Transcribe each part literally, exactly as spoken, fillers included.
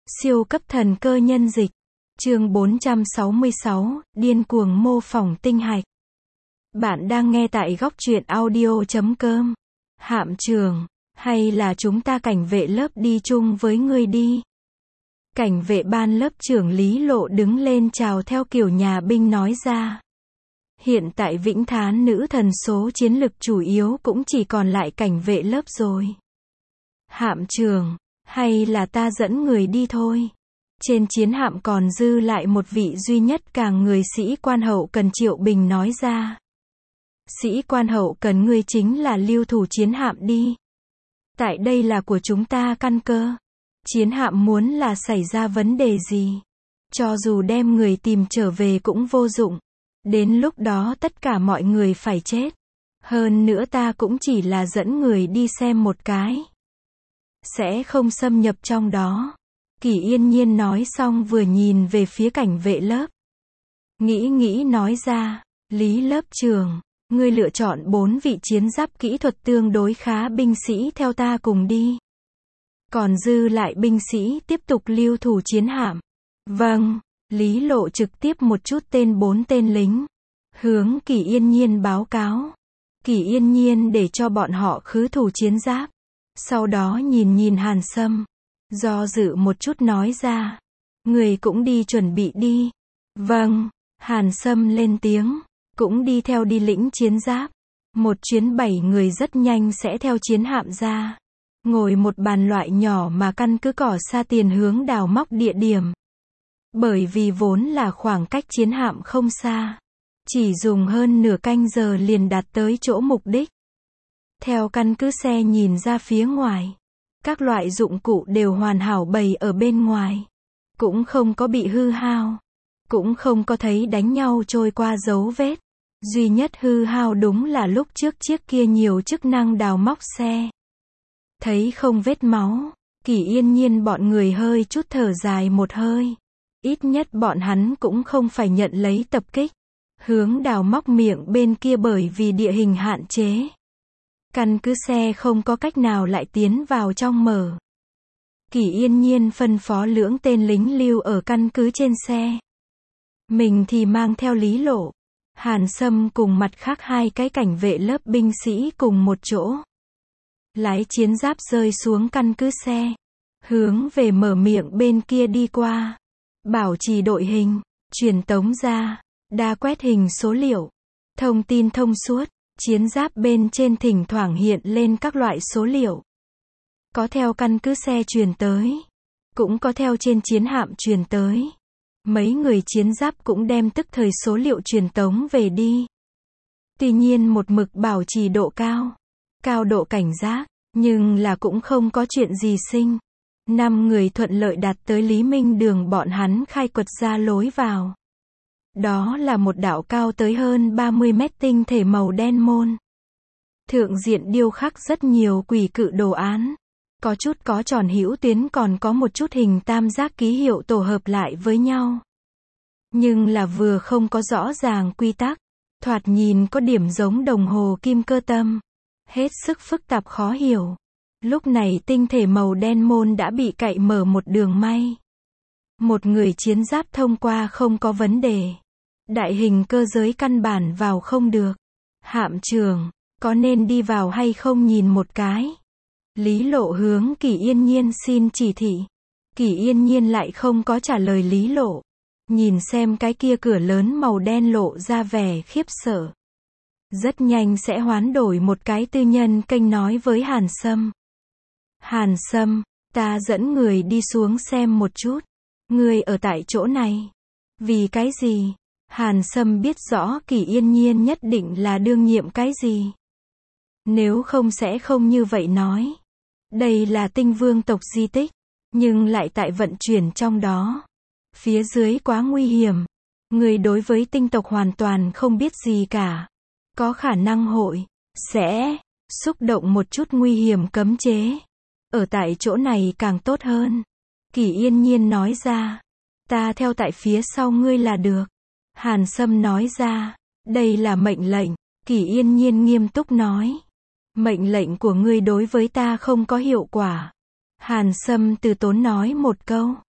Siêu cấp thần cơ nhân dịch. Chương bốn trăm sáu mươi sáu, điên cuồng mô phỏng tinh hạch. Bạn đang nghe tại góc truyện audio chấm com. Hạm trường, hay là chúng ta cảnh vệ lớp đi chung với ngươi đi. Cảnh vệ ban lớp trưởng Lý Lộ đứng lên chào theo kiểu nhà binh nói ra. Hiện tại Vĩnh Thán nữ thần số chiến lực chủ yếu cũng chỉ còn lại cảnh vệ lớp rồi. Hạm trường, hay là ta dẫn người đi thôi. Trên chiến hạm còn dư lại một vị duy nhất càng người sĩ quan hậu cần Triệu Bình nói ra. Sĩ quan hậu cần ngươi chính là lưu thủ chiến hạm đi. Tại đây là của chúng ta căn cơ. Chiến hạm muốn là xảy ra vấn đề gì, cho dù đem người tìm trở về cũng vô dụng. Đến lúc đó tất cả mọi người phải chết. Hơn nữa ta cũng chỉ là dẫn người đi xem một cái, sẽ không xâm nhập trong đó. Kỷ Yên Nhiên nói xong vừa nhìn về phía cảnh vệ lớp. Nghĩ nghĩ nói ra, Lý lớp trưởng, ngươi lựa chọn bốn vị chiến giáp kỹ thuật tương đối khá binh sĩ theo ta cùng đi. Còn dư lại binh sĩ tiếp tục lưu thủ chiến hạm. Vâng, Lý Lộ trực tiếp một chút tên bốn tên lính. Hướng Kỷ Yên Nhiên báo cáo. Kỷ Yên Nhiên để cho bọn họ khứ thủ chiến giáp. Sau đó nhìn nhìn Hàn Sâm. Do dự một chút nói ra. Người cũng đi chuẩn bị đi. Vâng, Hàn Sâm lên tiếng. Cũng đi theo đi lĩnh chiến giáp. Một chuyến bảy người rất nhanh sẽ theo chiến hạm ra. Ngồi một bàn loại nhỏ mà căn cứ cỏ xa tiền hướng đào móc địa điểm. Bởi vì vốn là khoảng cách chiến hạm không xa. Chỉ dùng hơn nửa canh giờ liền đạt tới chỗ mục đích. Theo căn cứ xe nhìn ra phía ngoài. Các loại dụng cụ đều hoàn hảo bày ở bên ngoài. Cũng không có bị hư hao. Cũng không có thấy đánh nhau trôi qua dấu vết. Duy nhất hư hao đúng là lúc trước chiếc kia nhiều chức năng đào móc xe. Thấy không vết máu, Kỷ Yên Nhiên bọn người hơi chút thở dài một hơi. Ít nhất bọn hắn cũng không phải nhận lấy tập kích. Hướng đào móc miệng bên kia bởi vì địa hình hạn chế. Căn cứ xe không có cách nào lại tiến vào trong mở. Kỷ Yên Nhiên phân phó lưỡng tên lính lưu ở căn cứ trên xe. Mình thì mang theo Lý Lộ, Hàn Sâm cùng mặt khác hai cái cảnh vệ lớp binh sĩ cùng một chỗ. Lái chiến giáp rơi xuống căn cứ xe. Hướng về mở miệng bên kia đi qua. Bảo trì đội hình, truyền tống ra, đa quét hình số liệu. Thông tin thông suốt, chiến giáp bên trên thỉnh thoảng hiện lên các loại số liệu. Có theo căn cứ xe truyền tới. Cũng có theo trên chiến hạm truyền tới. Mấy người chiến giáp cũng đem tức thời số liệu truyền tống về đi. Tuy nhiên một mực bảo trì độ cao. Cao độ cảnh giác, nhưng là cũng không có chuyện gì sinh. Năm người thuận lợi đạt tới Lý Minh đường bọn hắn khai quật ra lối vào. Đó là một đạo cao tới hơn ba mươi mét tinh thể màu đen môn. Thượng diện điêu khắc rất nhiều quỷ cự đồ án. Có chút có tròn hữu tuyến còn có một chút hình tam giác ký hiệu tổ hợp lại với nhau. Nhưng là vừa không có rõ ràng quy tắc. Thoạt nhìn có điểm giống đồng hồ kim cơ tâm. Hết sức phức tạp khó hiểu. Lúc này tinh thể màu đen môn đã bị cạy mở một đường may. Một người chiến giáp thông qua không có vấn đề. Đại hình cơ giới căn bản vào không được. Hạm trường, có nên đi vào hay không nhìn một cái. Lý Lộ hướng Kỷ Yên Nhiên xin chỉ thị. Kỷ Yên Nhiên lại không có trả lời Lý Lộ. Nhìn xem cái kia cửa lớn màu đen lộ ra vẻ khiếp sợ. Rất nhanh sẽ hoán đổi một cái tư nhân kênh nói với Hàn Sâm. Hàn Sâm, ta dẫn người đi xuống xem một chút. Người ở tại chỗ này. Vì cái gì? Hàn Sâm biết rõ Kỷ Yên Nhiên nhất định là đương nhiệm cái gì. Nếu không sẽ không như vậy nói. Đây là tinh vương tộc di tích. Nhưng lại tại vận chuyển trong đó. Phía dưới quá nguy hiểm. Người đối với tinh tộc hoàn toàn không biết gì cả. Có khả năng hội, sẽ, xúc động một chút nguy hiểm cấm chế. Ở tại chỗ này càng tốt hơn. Kỷ Yên Nhiên nói ra. Ta theo tại phía sau ngươi là được. Hàn Sâm nói ra. Đây là mệnh lệnh. Kỷ Yên Nhiên nghiêm túc nói. Mệnh lệnh của ngươi đối với ta không có hiệu quả. Hàn Sâm từ tốn nói một câu.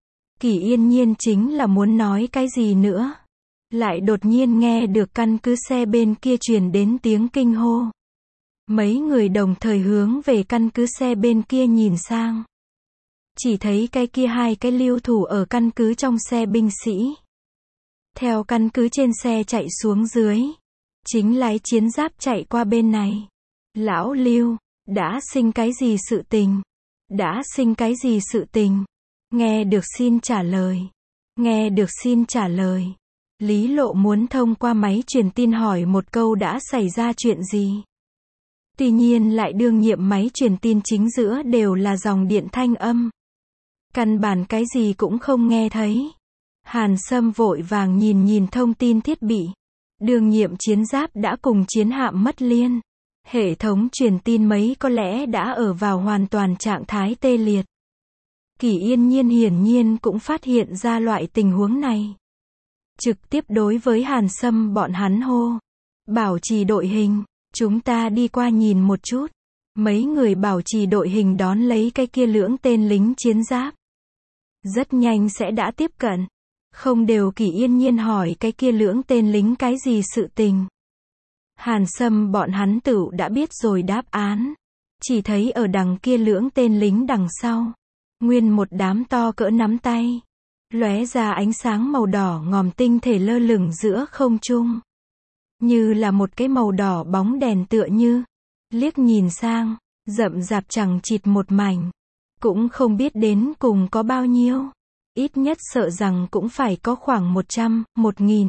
Kỷ Yên Nhiên chính là muốn nói cái gì nữa. Lại đột nhiên nghe được căn cứ xe bên kia truyền đến tiếng kinh hô. Mấy người đồng thời hướng về căn cứ xe bên kia nhìn sang. Chỉ thấy cái kia hai cái lưu thủ ở căn cứ trong xe binh sĩ. Theo căn cứ trên xe chạy xuống dưới. Chính lái chiến giáp chạy qua bên này. Lão Lưu, đã sinh cái gì sự tình? Đã sinh cái gì sự tình? Nghe được xin trả lời. Nghe được xin trả lời. Lý Lộ muốn thông qua máy truyền tin hỏi một câu đã xảy ra chuyện gì. Tuy nhiên lại đương nhiệm máy truyền tin chính giữa đều là dòng điện thanh âm. Căn bản cái gì cũng không nghe thấy. Hàn Sâm vội vàng nhìn nhìn thông tin thiết bị. Đương nhiệm chiến giáp đã cùng chiến hạm mất liên. Hệ thống truyền tin mấy có lẽ đã ở vào hoàn toàn trạng thái tê liệt. Kỷ Yên Nhiên hiển nhiên cũng phát hiện ra loại tình huống này. Trực tiếp đối với Hàn Sâm bọn hắn hô. Bảo trì đội hình, chúng ta đi qua nhìn một chút. Mấy người bảo trì đội hình đón lấy cái kia lưỡng tên lính chiến giáp. Rất nhanh sẽ đã tiếp cận. Không đều Kỷ Yên Nhiên hỏi cái kia lưỡng tên lính cái gì sự tình. Hàn Sâm bọn hắn tựu đã biết rồi đáp án. Chỉ thấy ở đằng kia lưỡng tên lính đằng sau. Nguyên một đám to cỡ nắm tay. Lóe ra ánh sáng màu đỏ ngòm tinh thể lơ lửng giữa không trung. Như là một cái màu đỏ bóng đèn tựa như. Liếc nhìn sang, rậm rạp chẳng chịt một mảnh. Cũng không biết đến cùng có bao nhiêu. Ít nhất sợ rằng cũng phải có khoảng một trăm, một nghìn.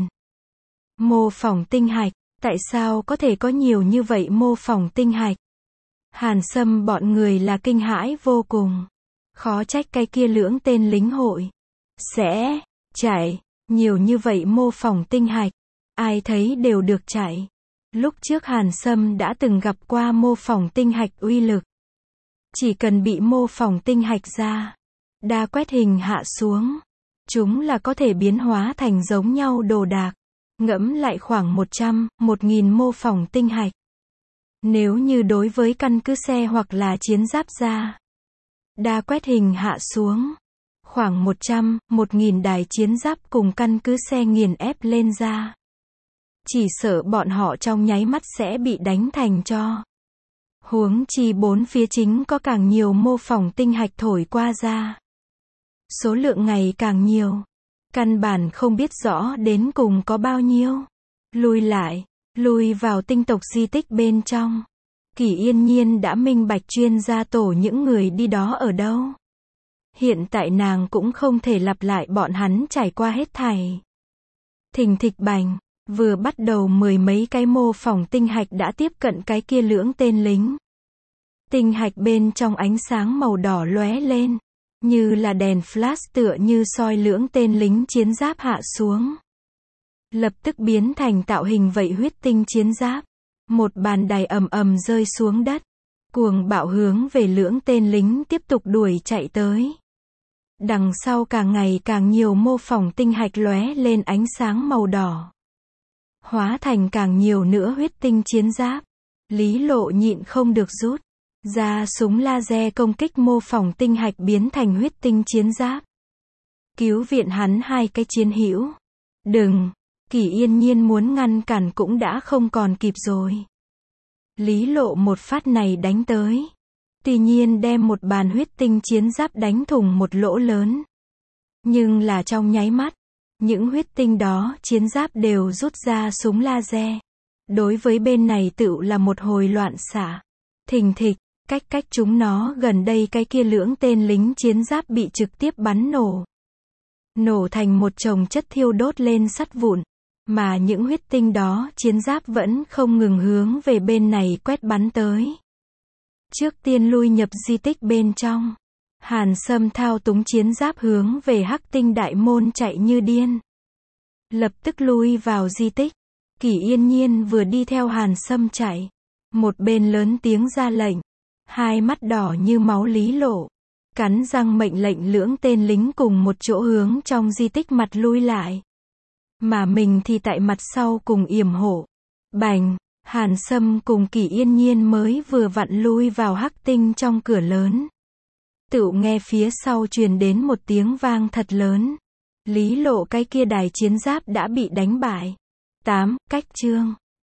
Mô phỏng tinh hạch. Tại sao có thể có nhiều như vậy mô phỏng tinh hạch? Hàn Sâm bọn người là kinh hãi vô cùng. Khó trách cái kia lưỡng tên lính hội. Sẽ chạy. Nhiều như vậy mô phỏng tinh hạch. Ai thấy đều được chạy. Lúc trước Hàn Sâm đã từng gặp qua mô phỏng tinh hạch uy lực. Chỉ cần bị mô phỏng tinh hạch ra. Đa quét hình hạ xuống. Chúng là có thể biến hóa thành giống nhau đồ đạc. Ngẫm lại khoảng một trăm, một nghìn mô phỏng tinh hạch. Nếu như đối với căn cứ xe hoặc là chiến giáp ra. Đa quét hình hạ xuống. Khoảng một trăm, một nghìn đài chiến giáp cùng căn cứ xe nghiền ép lên ra. Chỉ sợ bọn họ trong nháy mắt sẽ bị đánh thành tro. Huống chi bốn phía chính có càng nhiều mô phỏng tinh hạch thổi qua ra. Số lượng ngày càng nhiều. Căn bản không biết rõ đến cùng có bao nhiêu. Lùi lại, lùi vào tinh tộc di tích bên trong. Kỷ Yên Nhiên đã minh bạch chuyên gia tổ những người đi đó ở đâu. Hiện tại nàng cũng không thể lặp lại bọn hắn trải qua hết thảy. Thình thịch bành, vừa bắt đầu mười mấy cái mô phỏng tinh hạch đã tiếp cận cái kia lưỡng tên lính. Tinh hạch bên trong ánh sáng màu đỏ lóe lên. Như là đèn flash tựa như soi lưỡng tên lính chiến giáp hạ xuống. Lập tức biến thành tạo hình vậy huyết tinh chiến giáp. Một bàn đài ầm ầm rơi xuống đất. Cuồng bạo hướng về lưỡng tên lính tiếp tục đuổi chạy tới. Đằng sau càng ngày càng nhiều mô phỏng tinh hạch lóe lên ánh sáng màu đỏ. Hóa thành càng nhiều nữa huyết tinh chiến giáp. Lý Lộ nhịn không được rút ra súng laser công kích mô phỏng tinh hạch biến thành huyết tinh chiến giáp. Cứu viện hắn hai cái chiến hữu. Đừng, Kỷ Yên Nhiên muốn ngăn cản cũng đã không còn kịp rồi. Lý Lộ một phát này đánh tới. Tuy nhiên đem một bàn huyết tinh chiến giáp đánh thủng một lỗ lớn. Nhưng là trong nháy mắt, những huyết tinh đó chiến giáp đều rút ra súng laser. Đối với bên này tựu là một hồi loạn xạ. Thình thịch. Cách cách chúng nó gần đây cái kia lưỡng tên lính chiến giáp bị trực tiếp bắn nổ. Nổ thành một chồng chất thiêu đốt lên sắt vụn. Mà những huyết tinh đó chiến giáp vẫn không ngừng hướng về bên này quét bắn tới. Trước tiên lui nhập di tích bên trong. Hàn Sâm thao túng chiến giáp hướng về Hắc Tinh đại môn chạy như điên. Lập tức lui vào di tích. Kỷ Yên Nhiên vừa đi theo Hàn Sâm chạy. Một bên lớn tiếng ra lệnh. Hai mắt đỏ như máu Lý Lộ. Cắn răng mệnh lệnh lưỡng tên lính cùng một chỗ hướng trong di tích mặt lui lại. Mà mình thì tại mặt sau cùng yểm hộ. Bành, Hàn Sâm cùng Kỷ Yên Nhiên mới vừa vặn lui vào Hắc Tinh trong cửa lớn. Tựu nghe phía sau truyền đến một tiếng vang thật lớn. Lý Lộ cái kia đài chiến giáp đã bị đánh bại. tám. Cách chương